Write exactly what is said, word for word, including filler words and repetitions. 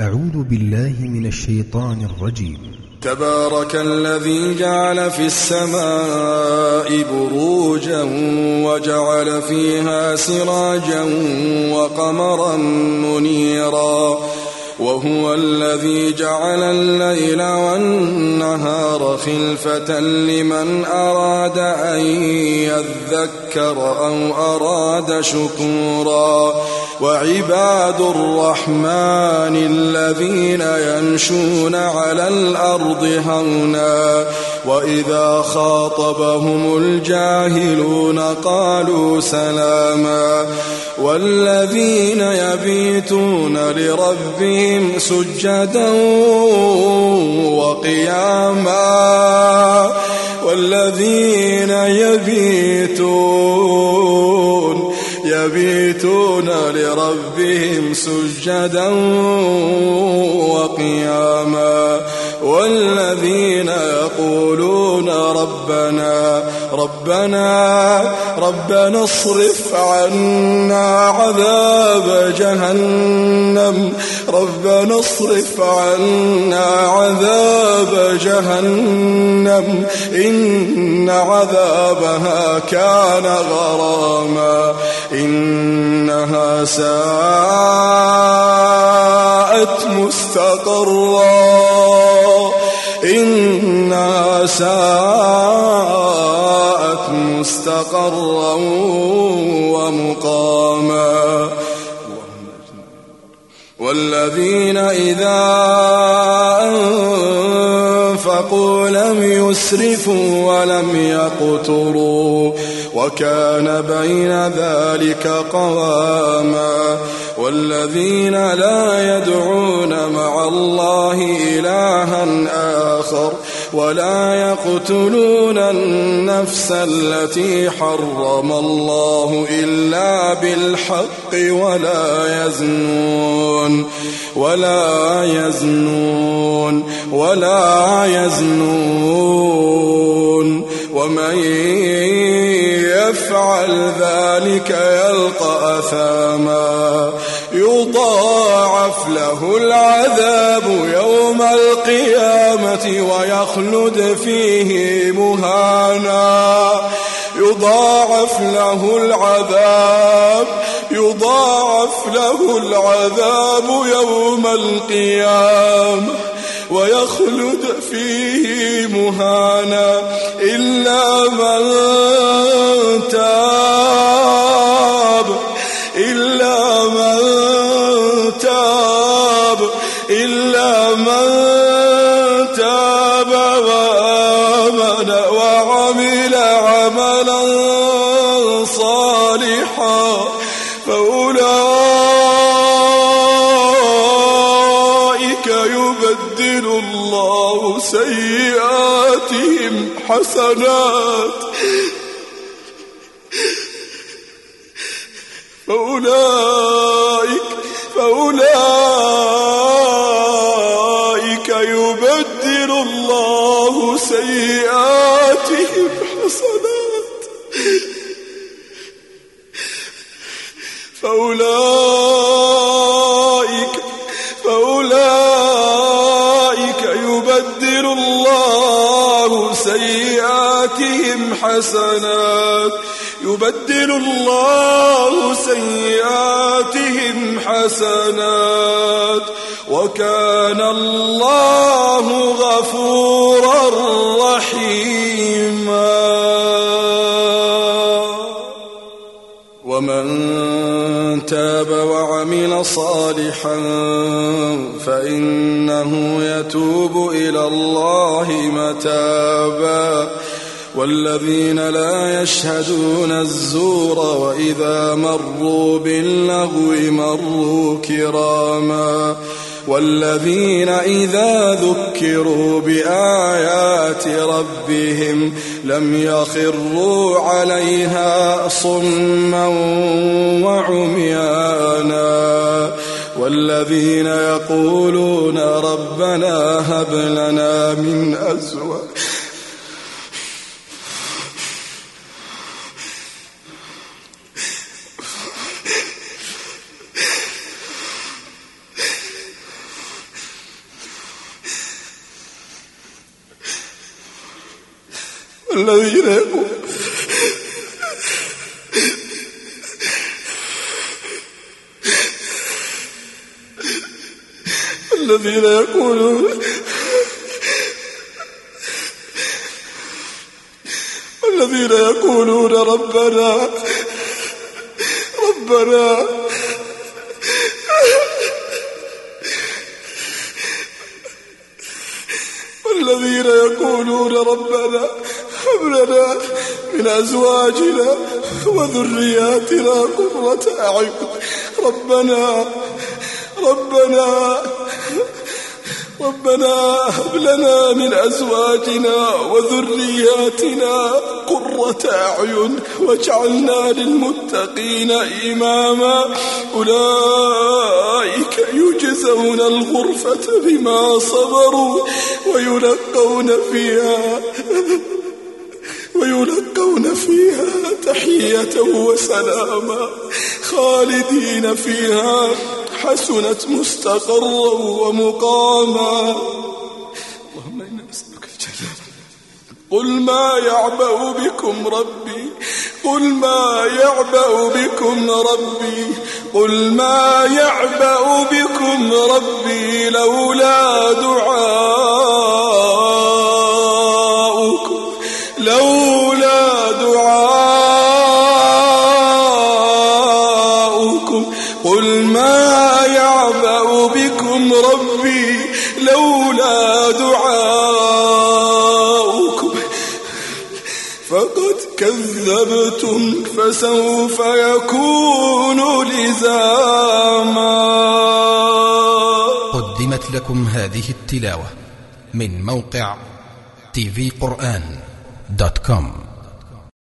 أعوذ بالله من الشيطان الرجيم. تبارك الذي جعل في السماء بروجا وجعل فيها سراجا وقمرا منيرا وهو الذي جعل الليل والنهار خلفة لمن أراد أن يذكر أو أراد شكورا وعباد الرحمن الذين يمشون على الأرض هونا وإذا خاطبهم الجاهلون قالوا سلاما والذين يبيتون لربهم سجدا وقياما والذين يبيتون يبيتون لربهم سجدا وقياما والذين يقولون ربنا ربنا ربنا اصرف عنا عذاب جهنم ربنا اصرف عنا عذاب جهنم إن عذابها كان غراما إنها ساءت مستقرا إنها ساءت مستقرا ومقاما والذين إذا أنفقوا لم يسرفوا ولم يقتروا وكان بين ذلك قواما والذين لا يدعون مع الله إلها آخر ولا يقتلون النفس التي حرم الله إلا بالحق ولا يزنون ولا يزنون ولا يزنون ومن يفعل ذلك يلقى أثاما يضاعف له العذاب يوم القيامة ويخلد فيه مهانا يضاعف له العذاب يضاعف له العذاب يوم القيامة ويخلد فيه مهانا إلا من تاب إلا من تاب إلا من تاب وآمن وعمل عملا صالحا فأولئك يبدل الله سيئاتهم حسنات فأولئك فأولئك يبدل الله سيئاتهم حسنات فأولئك فأولئك يبدل الله سيئاتهم حسنات يبدل الله سيئاتهم حسنات وكان الله غفورا رحيما ومن تاب وعمل صالحا فإنه يتوب إلى الله متابا والذين لا يشهدون الزور وإذا مروا باللغو مروا كراما والذين إذا ذكروا بآيات ربهم لم يخروا عليها صما وعميانا والذين يقولون ربنا هب لنا من أزواجنا الذين يقول الذين يقولون الذين يقولون ربنا ربنا الذين يقولون ربنا هب لنا من أزواجنا وذرياتنا قرة أعين ربنا ربنا ربنا هب لنا من أزواجنا وذرياتنا قرة أعين واجعلنا للمتقين إماما أولئك يجزون الغرفة بما صبروا ويلقون فيها ويلقون فيها تحية وسلاما خالدين فيها حسنت مستقرا ومقاما. اللهم إنا نسألك الجنة. قل ما يعبأ بكم ربي قل ما يعبأ بكم ربي قل ما يعبأ بكم ربي لولا دعاؤكم لولا دعاؤكم قل ما يعبأ بكم ربي لولا دعاؤكم فقد كذبتم فسوف يكون لزاما. قدمت لكم هذه التلاوة من موقع تي في قرآن دوت كوم.